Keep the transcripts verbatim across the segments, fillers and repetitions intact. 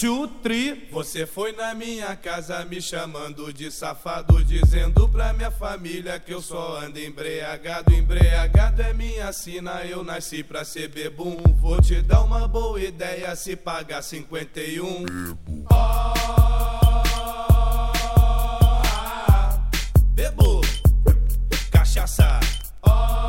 two, three. Você foi na minha casa me chamando de safado, dizendo pra minha família que eu só ando embriagado. Embriagado é minha sina, eu nasci pra ser bebum. Vou te dar uma boa ideia se pagar cinquenta e um. Oh, bebo cachaça. Oh,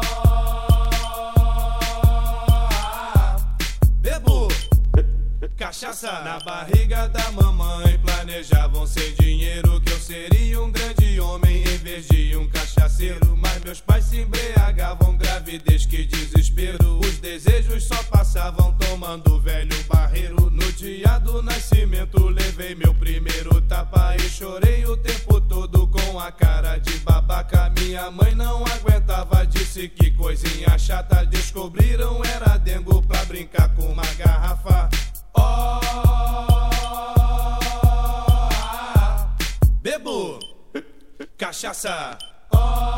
bebo cachaça. Na barriga da mamãe planejavam ser dinheiro, que eu seria um grande homem em vez de um cachaceiro. Mas meus pais se embriagavam, gravidez, que desespero. Os desejos só passavam tomando velho barreiro. No dia do nascimento levei meu primeiro tapa e chorei o tempo todo com a cara de babaca. Minha mãe não aguentava, disse que coisinha chata. Descobriram era dengo pra brincar com uma garrafa. Oh, bebo cachaça. Oh,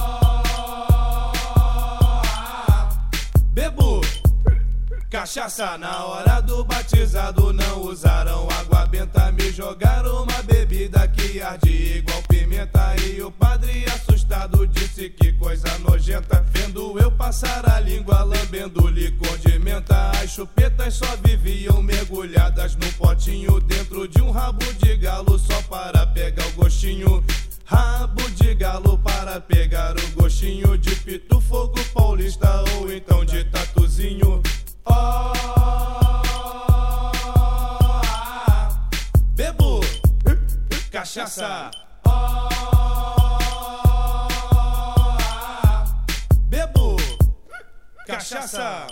bebo cachaça. Na hora do batizado não usaram água benta, me jogaram uma bebida que arde igual pimenta. E o padre assustado disse que coisa nojenta, vendo eu passar a língua lambendo licor de menta. As chupetas só viviam mergulhadas no potinho, dentro de um rabo de galo só para pegar o gostinho. Rabo de galo para pegar o gostinho de pito fogo paulista ou então de tatuzinho. Oh, bebo cachaça. Oh, bebo cachaça.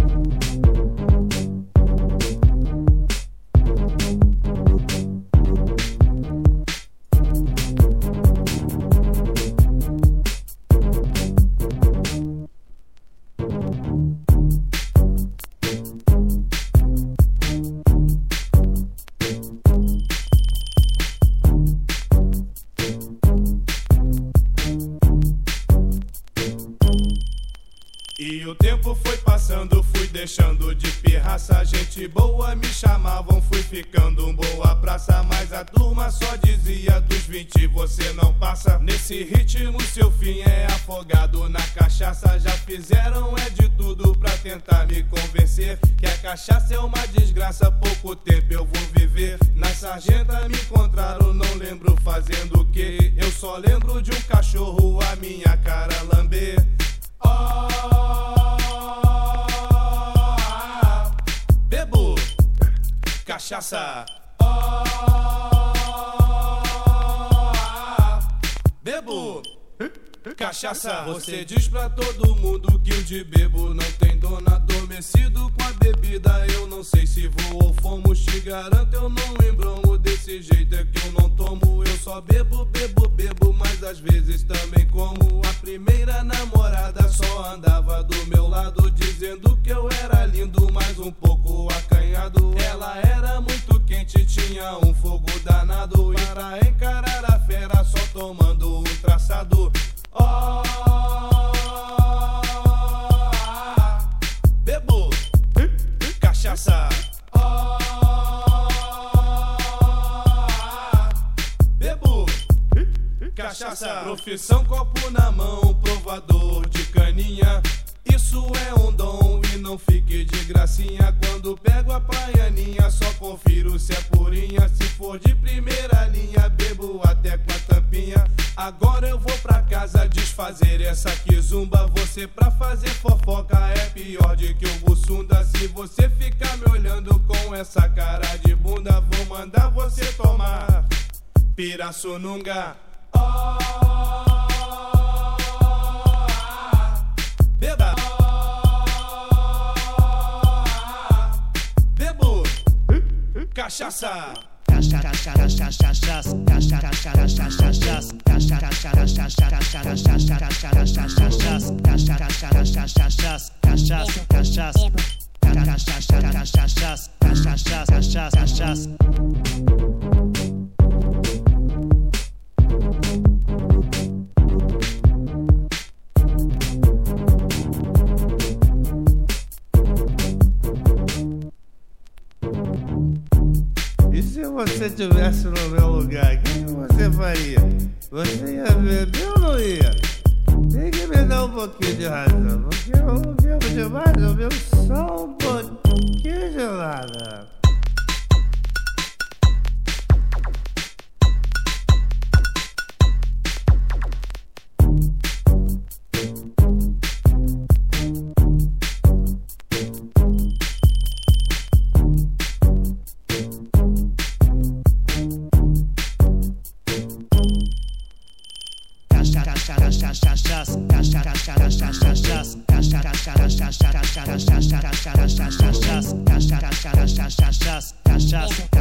E o tempo foi passando, fui deixando de pirraça. Gente boa me chamavam, fui ficando um boa praça. Mas a turma só dizia dos vinte você não passa. Nesse ritmo seu fim é afogado na cachaça. Já fizeram é de tudo pra tentar me convencer que a cachaça é uma desgraça, pouco tempo eu vou viver. Na sarjeta me encontraram, não lembro fazendo o que. Eu só lembro de um cachorro a minha cara lamber. Oh, bebo cachaça. Oh, bebo cachaça. Você diz pra todo mundo que o de bebo não tem dono. Adormecido com a bebida, eu não sei se vou ou fomos. Te garanto, eu não embromo, desse jeito é que eu não tomo. Eu só bebo, bebo, bebo, mas às vezes também como. A primeira namorada só andava do meu lado, dizendo que eu era lindo, mas um pouco acanhado. Ela era muito quente, tinha um fogo danado. E para encarar a fera, só tomando um traçado. Oh, bebo cachaça. Oh, bebo cachaça. Profissão copo na mão, provador de caninha. Isso é um dom e não fique de gracinha. Quando pego a praianinha, só confiro se é purinha. Se for de primeira linha, bebo até com a tampinha. Agora eu vou pra casa desfazer essa quizumba. Você pra fazer fofoca é pior de que o bussunda. Se você ficar me olhando com essa cara de bunda, vou mandar você tomar pirassununga. Oh, beba. Bebo cachaça. se você estivesse no meu lugar, o que você faria? Você ia beber ou não ia? Tem que me dar um pouquinho de razão, porque eu não bebo demais, eu bebo só um pouquinho de nada. Cachaça